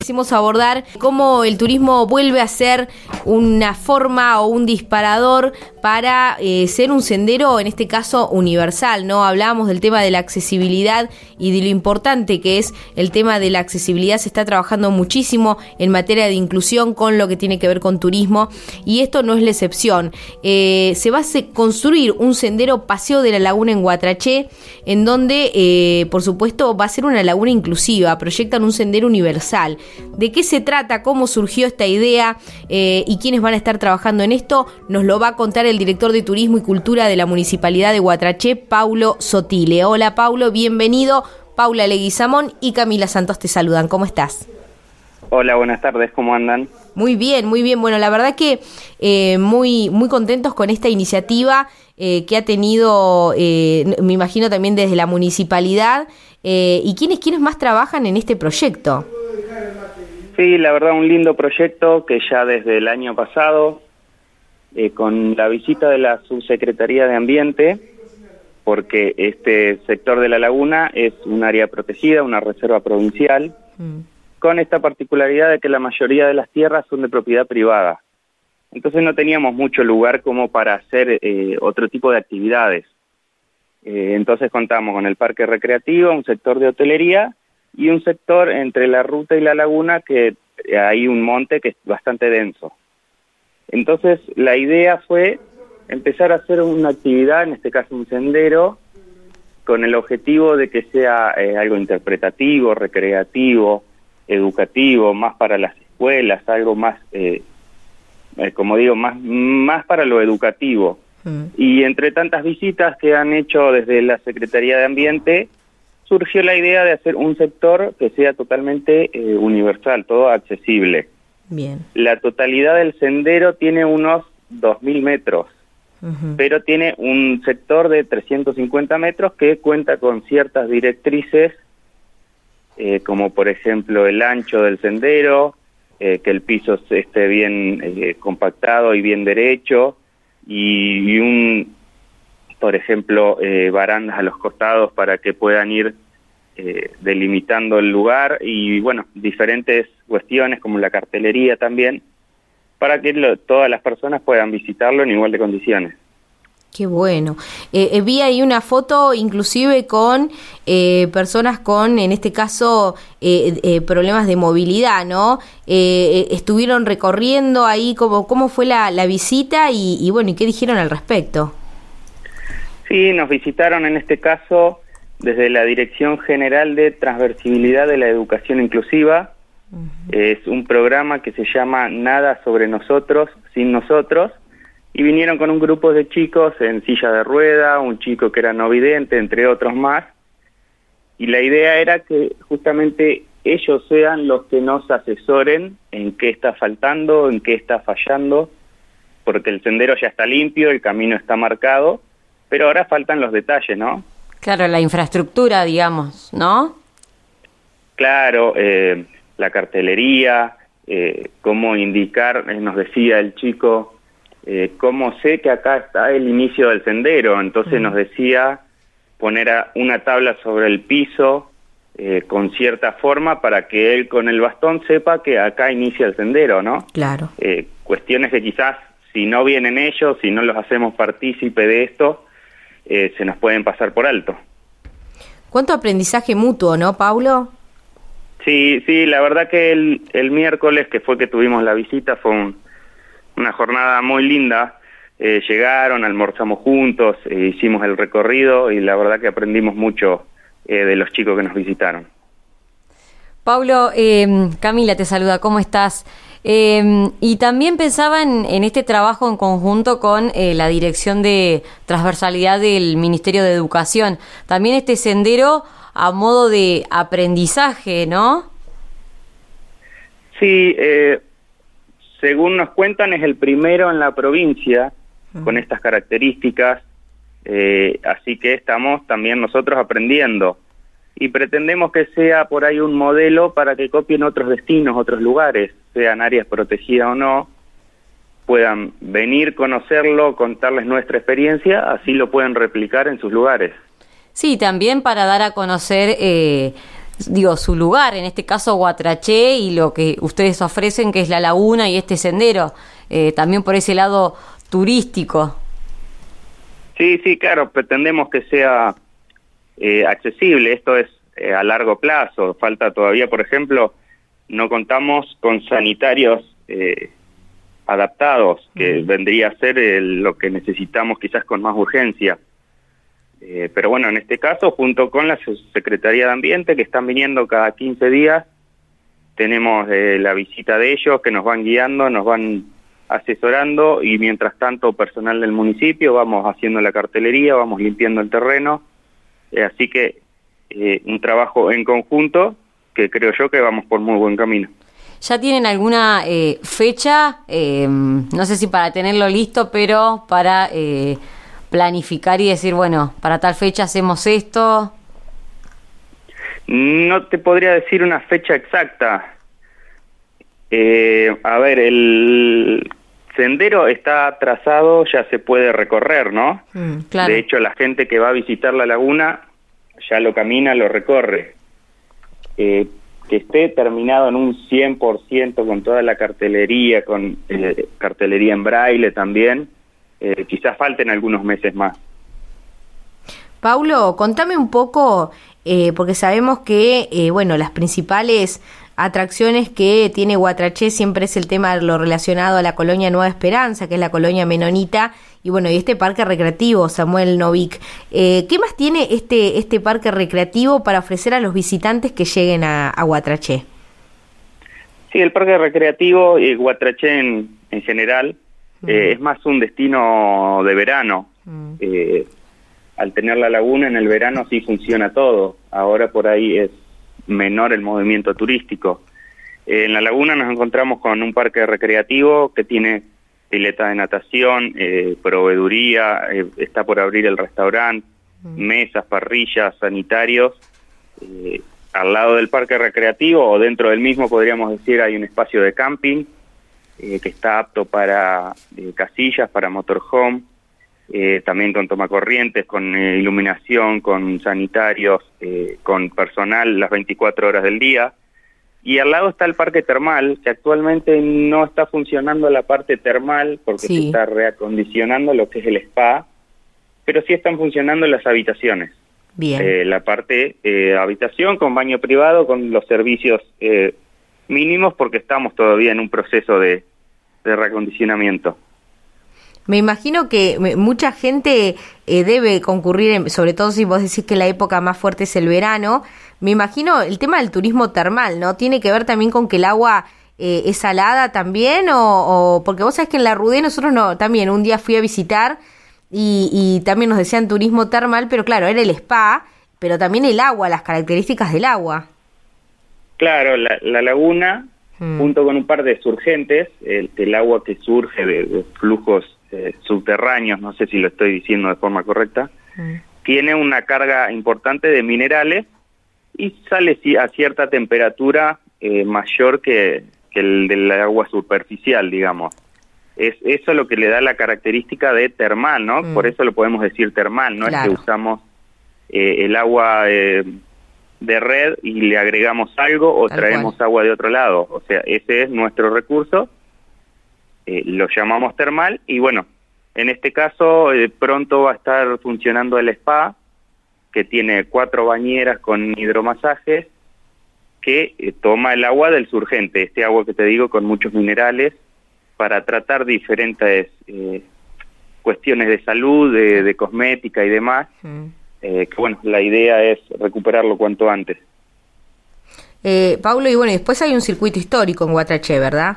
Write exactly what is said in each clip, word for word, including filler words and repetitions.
Quisimos abordar cómo el turismo vuelve a ser una forma o un disparador para eh, ser un sendero, en este caso universal, ¿no? Hablábamos del tema de la accesibilidad y de lo importante que es el tema de la accesibilidad. Se está trabajando muchísimo en materia de inclusión con lo que tiene que ver con turismo, y esto no es la excepción. Eh, se va a construir un sendero Paseo de la Laguna en Guatraché, en donde, eh, por supuesto, va a ser una laguna inclusiva. Proyectan un sendero universal. ¿De qué se trata? ¿Cómo surgió esta idea? Eh, ¿Y quiénes van a estar trabajando en esto? Nos lo va a contar el director de Turismo y Cultura de la Municipalidad de Guatraché, Paulo Sotile. Hola, Paulo, bienvenido. Paula Leguizamón y Camila Santos te saludan. ¿Cómo estás? Hola, buenas tardes. ¿Cómo andan? Muy bien, muy bien. Bueno, la verdad que eh, muy, muy contentos con esta iniciativa eh, que ha tenido, eh, me imagino también desde la municipalidad. Eh, ¿Y quiénes, quiénes más trabajan en este proyecto? Sí, la verdad, un lindo proyecto que ya desde el año pasado, eh, con la visita de la Subsecretaría de Ambiente, porque este sector de la laguna es un área protegida, una reserva provincial, mm. con esta particularidad de que la mayoría de las tierras son de propiedad privada. Entonces no teníamos mucho lugar como para hacer eh, otro tipo de actividades. Eh, entonces contamos con el parque recreativo, un sector de hotelería y un sector entre la ruta y la laguna que hay un monte que es bastante denso. Entonces la idea fue empezar a hacer una actividad, en este caso un sendero, con el objetivo de que sea eh, algo interpretativo, recreativo, educativo, más para las escuelas, algo más, eh, eh, como digo, más, más para lo educativo. Mm. Y entre tantas visitas que han hecho desde la Secretaría de Ambiente, surgió la idea de hacer un sector que sea totalmente eh, universal, todo accesible. Bien. La totalidad del sendero tiene unos dos mil metros, uh-huh. pero tiene un sector de trescientos cincuenta metros que cuenta con ciertas directrices, eh, como por ejemplo el ancho del sendero, eh, que el piso esté bien eh, compactado y bien derecho, y, y un... por ejemplo, eh, barandas a los costados para que puedan ir eh, delimitando el lugar y, bueno, diferentes cuestiones como la cartelería también, para que lo, todas las personas puedan visitarlo en igual de condiciones. Qué bueno. Eh, eh, vi ahí una foto inclusive con eh, personas con, en este caso, eh, eh, problemas de movilidad, ¿no? Eh, eh, estuvieron recorriendo ahí, ¿cómo, cómo fue la, la visita? Y, y, bueno, ¿y qué dijeron al respecto? Sí, nos visitaron en este caso desde la Dirección General de Transversibilidad de la Educación Inclusiva. Uh-huh. Es un programa que se llama Nada sobre nosotros, sin nosotros, y vinieron con un grupo de chicos en silla de rueda, un chico que era no vidente, entre otros más, y la idea era que justamente ellos sean los que nos asesoren en qué está faltando, en qué está fallando, porque el sendero ya está limpio, el camino está marcado, pero ahora faltan los detalles, ¿no? Claro, la infraestructura, digamos, ¿no? Claro, eh, la cartelería, eh, cómo indicar, eh, nos decía el chico, eh, cómo sé que acá está el inicio del sendero. Entonces mm. nos decía poner a una tabla sobre el piso eh, con cierta forma para que él con el bastón sepa que acá inicia el sendero, ¿no? Claro. Eh, cuestiones que quizás si no vienen ellos, si no los hacemos partícipe de esto, Eh, se nos pueden pasar por alto. ¿Cuánto aprendizaje mutuo, no, Paulo? Sí, sí, la verdad que el, el miércoles, que fue que tuvimos la visita, fue un, una jornada muy linda. Eh, llegaron, almorzamos juntos, eh, hicimos el recorrido y la verdad que aprendimos mucho eh, de los chicos que nos visitaron. Paulo, eh, Camila te saluda, ¿cómo estás? Eh, y también pensaba en, en este trabajo en conjunto con eh, la Dirección de Transversalidad del Ministerio de Educación. También este sendero a modo de aprendizaje, ¿no? Sí, eh, según nos cuentan es el primero en la provincia uh-huh. con estas características, eh, así que estamos también nosotros aprendiendo. Y pretendemos que sea por ahí un modelo para que copien otros destinos, otros lugares, sean áreas protegidas o no, puedan venir, conocerlo, contarles nuestra experiencia, así lo pueden replicar en sus lugares. Sí, también para dar a conocer eh, digo, su lugar, en este caso Guatraché, y lo que ustedes ofrecen, que es la laguna y este sendero, eh, también por ese lado turístico. Sí, sí, claro, pretendemos que sea eh, accesible. Esto es eh, a largo plazo. Falta todavía, por ejemplo, no contamos con sanitarios eh, adaptados, que mm. vendría a ser el, lo que necesitamos quizás con más urgencia. Eh, pero bueno, en este caso, junto con la Secretaría de Ambiente, que están viniendo cada quince días, tenemos eh, la visita de ellos, que nos van guiando, nos van asesorando, y mientras tanto personal del municipio vamos haciendo la cartelería, vamos limpiando el terreno, eh, así que eh, un trabajo en conjunto que creo yo que vamos por muy buen camino. ¿Ya tienen alguna eh, fecha? Eh, no sé si para tenerlo listo, pero para eh, planificar y decir, bueno, para tal fecha hacemos esto. No te podría decir una fecha exacta. Eh, a ver, el sendero está trazado, ya se puede recorrer, ¿no? Mm, claro. De hecho, la gente que va a visitar la laguna ya lo camina, lo recorre. Eh, que esté terminado en un cien por ciento con toda la cartelería, con eh, cartelería en braille también, eh, quizás falten algunos meses más. Paulo, contame un poco, eh, porque sabemos que, eh, bueno, las principales atracciones que tiene Guatraché siempre es el tema de lo relacionado a la colonia Nueva Esperanza, que es la colonia menonita, y bueno, y este parque recreativo, Samuel Novik. Eh, ¿Qué más tiene este este parque recreativo para ofrecer a los visitantes que lleguen a, a Guatraché? Sí, el parque recreativo y Guatraché en, en general mm. eh, es más un destino de verano. Mm. Eh, al tener la laguna en el verano sí funciona todo, ahora por ahí es menor el movimiento turístico. Eh, en la laguna nos encontramos con un parque recreativo que tiene pileta de natación, eh, proveeduría, eh, está por abrir el restaurante, mm. mesas, parrillas, sanitarios. Eh, al lado del parque recreativo o dentro del mismo, podríamos decir, hay un espacio de camping eh, que está apto para eh, casillas, para motorhome, eh, también con tomacorrientes, con eh, iluminación, con sanitarios, eh, con personal las veinticuatro horas del día. Y al lado está el parque termal, que actualmente no está funcionando la parte termal porque sí. se está reacondicionando lo que es el spa, pero sí están funcionando las habitaciones. Bien. Eh, la parte eh, habitación con baño privado, con los servicios eh, mínimos, porque estamos todavía en un proceso de, de reacondicionamiento. Me imagino que mucha gente eh, debe concurrir, sobre todo si vos decís que la época más fuerte es el verano. Me imagino el tema del turismo termal, ¿no? ¿Tiene que ver también con que el agua eh, es salada también? O, o porque vos sabés que en la Rudé nosotros no, también un día fui a visitar y, y también nos decían turismo termal, pero claro, era el spa, pero también el agua, las características del agua. Claro, la, la laguna, hmm. junto con un par de surgentes, el, el agua que surge de, de flujos eh, subterráneos, no sé si lo estoy diciendo de forma correcta, hmm. tiene una carga importante de minerales y sale a cierta temperatura eh, mayor que, que el del agua superficial, digamos. Es eso lo que le da la característica de termal, ¿no? Mm. Por eso lo podemos decir termal, no claro. es que usamos eh, el agua eh, de red y le agregamos algo o Tal traemos cual. agua de otro lado. O sea, ese es nuestro recurso, eh, lo llamamos termal y bueno, en este caso eh, pronto va a estar funcionando el spa, que tiene cuatro bañeras con hidromasajes, que eh, toma el agua del surgente, este agua que te digo con muchos minerales, para tratar diferentes eh, cuestiones de salud, de, de cosmética y demás, mm. eh, que bueno, la idea es recuperarlo cuanto antes. Eh, Paulo, y bueno, después hay un circuito histórico en Guatraché, ¿verdad?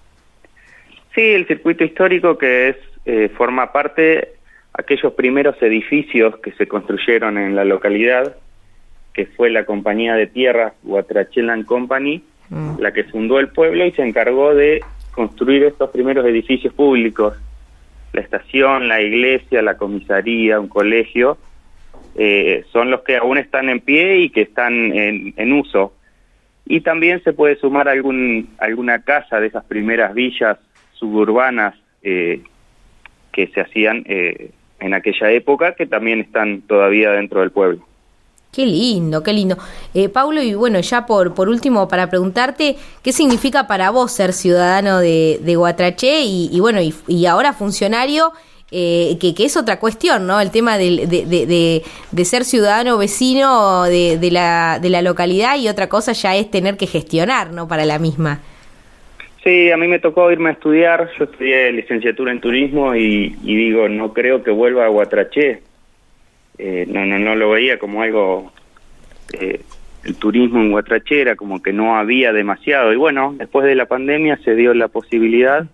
Sí, el circuito histórico que es eh, forma parte aquellos primeros edificios que se construyeron en la localidad, que fue la compañía de tierras Guatraché Land Company, mm. la que fundó el pueblo y se encargó de construir estos primeros edificios públicos, la estación, la iglesia, la comisaría, un colegio, eh, son los que aún están en pie y que están en, en uso. Y también se puede sumar algún alguna casa de esas primeras villas suburbanas eh, que se hacían eh, en aquella época, que también están todavía dentro del pueblo. Qué lindo, qué lindo. Eh, Paulo, y bueno, ya por por último, para preguntarte, ¿qué significa para vos ser ciudadano de, de Guatraché y, y bueno, y, y ahora funcionario, eh, que, que es otra cuestión, ¿no? El tema de, de, de, de, de ser ciudadano vecino de, de, la, de la localidad, y otra cosa ya es tener que gestionar, ¿no? Para la misma. Sí, a mí me tocó irme a estudiar, yo estudié licenciatura en turismo y, y digo, no creo que vuelva a Guatraché. Eh, no, no, no lo veía como algo, eh, el turismo en Guatraché era como que no había demasiado, y bueno, después de la pandemia se dio la posibilidad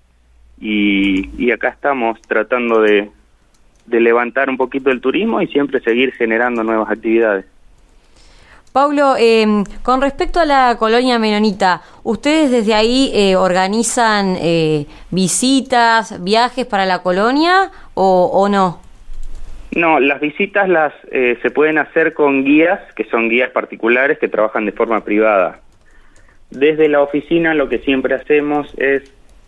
y, y acá estamos tratando de, de levantar un poquito el turismo y siempre seguir generando nuevas actividades. Paulo, eh, con respecto a la colonia menonita, ¿ustedes desde ahí eh, organizan eh, visitas, viajes para la colonia o, o no? No, las visitas las eh, se pueden hacer con guías, que son guías particulares que trabajan de forma privada. Desde la oficina lo que siempre hacemos es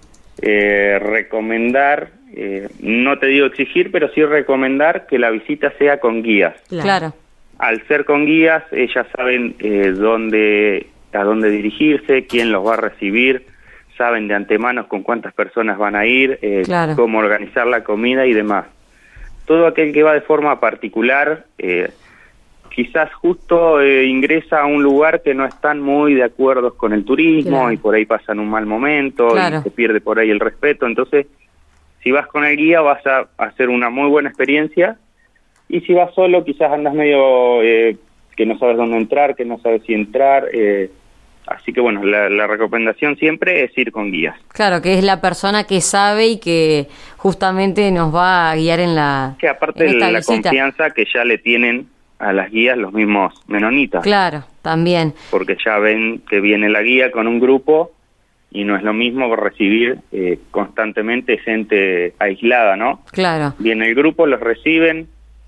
eh, recomendar, eh, no te digo exigir, pero sí recomendar que la visita sea con guías. Claro. Al ser con guías, ellas saben eh, dónde, a dónde dirigirse, quién los va a recibir, saben de antemano con cuántas personas van a ir, eh, claro. cómo organizar la comida y demás. Todo aquel que va de forma particular, eh, quizás justo eh, ingresa a un lugar que no están muy de acuerdo con el turismo, claro. y por ahí pasan un mal momento, claro. y se pierde por ahí el respeto. Entonces, si vas con el guía vas a hacer una muy buena experiencia, y si vas solo quizás andas medio eh, que no sabes dónde entrar, que no sabes si entrar, eh, así que bueno, la, la recomendación siempre es ir con guías. Claro, que es la persona que sabe y que justamente nos va a guiar en la Que aparte de la visita. Confianza que ya le tienen a las guías los mismos menonitas. Claro, también. Porque ya ven que viene la guía con un grupo y no es lo mismo recibir eh, constantemente gente aislada, ¿no? Claro. Viene el grupo, los reciben,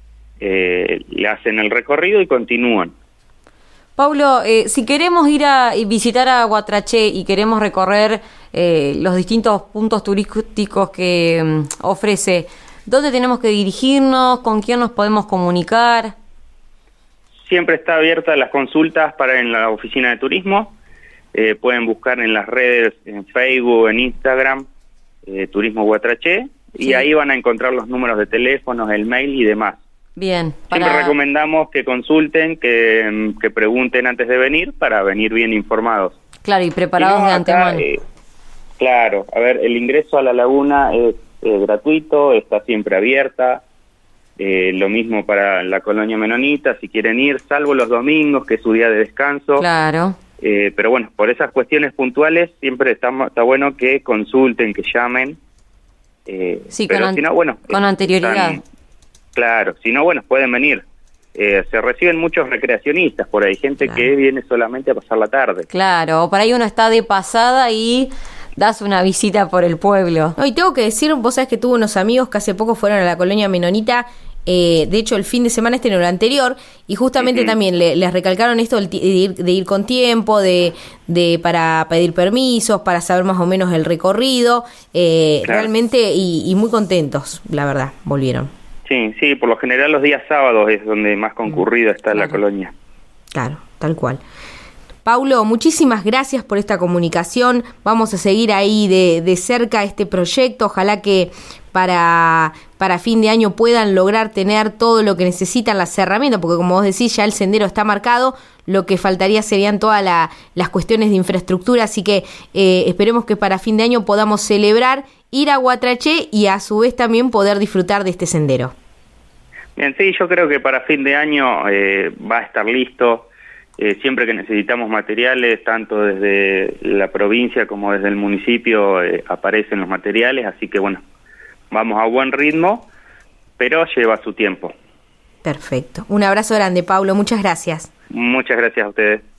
eh, le hacen el recorrido y continúan. Paulo, eh, si queremos ir a visitar a Guatraché y queremos recorrer eh, los distintos puntos turísticos que um, ofrece, ¿dónde tenemos que dirigirnos? ¿Con quién nos podemos comunicar? Siempre está abierta las consultas para en la oficina de turismo. Eh, pueden buscar en las redes, en Facebook, en Instagram, eh, Turismo Guatraché, sí. y ahí van a encontrar los números de teléfonos, el mail y demás. Bien. Para... Siempre recomendamos que consulten, que, que pregunten antes de venir para venir bien informados. Claro, y preparados no, de acá, antemano. Eh, claro, a ver, el ingreso a la laguna es eh, gratuito, está siempre abierta. Eh, lo mismo para la colonia menonita, si quieren ir, salvo los domingos, que es su día de descanso. Claro. Eh, pero bueno, por esas cuestiones puntuales siempre está, está bueno que consulten, que llamen. Eh, sí, pero con, si no, bueno, con anterioridad. Están, claro, si no, bueno, pueden venir. Eh, se reciben muchos recreacionistas por ahí, gente claro. que viene solamente a pasar la tarde. Claro, o por ahí uno está de pasada y das una visita por el pueblo. No, y tengo que decir, vos sabés que tuve unos amigos que hace poco fueron a la colonia menonita, eh, de hecho el fin de semana este no, el anterior, y justamente uh-huh. también le, les recalcaron esto de ir, de ir con tiempo, de, de para pedir permisos, para saber más o menos el recorrido, eh, claro. realmente, y, y muy contentos, la verdad, volvieron. Sí, sí, por lo general los días sábados es donde más concurrida está claro. la colonia. Claro, tal cual. Paulo, muchísimas gracias por esta comunicación. Vamos a seguir ahí de, de cerca este proyecto. Ojalá que para, para fin de año puedan lograr tener todo lo que necesitan, las herramientas, porque como vos decís, ya el sendero está marcado. Lo que faltaría serían todas la, las cuestiones de infraestructura. Así que eh, esperemos que para fin de año podamos celebrar, ir a Guatraché y a su vez también poder disfrutar de este sendero. Bien, sí, yo creo que para fin de año eh, va a estar listo. Eh, siempre que necesitamos materiales, tanto desde la provincia como desde el municipio, eh, aparecen los materiales, así que bueno, vamos a buen ritmo, pero lleva su tiempo. Perfecto. Un abrazo grande, Paulo. Muchas gracias. Muchas gracias a ustedes.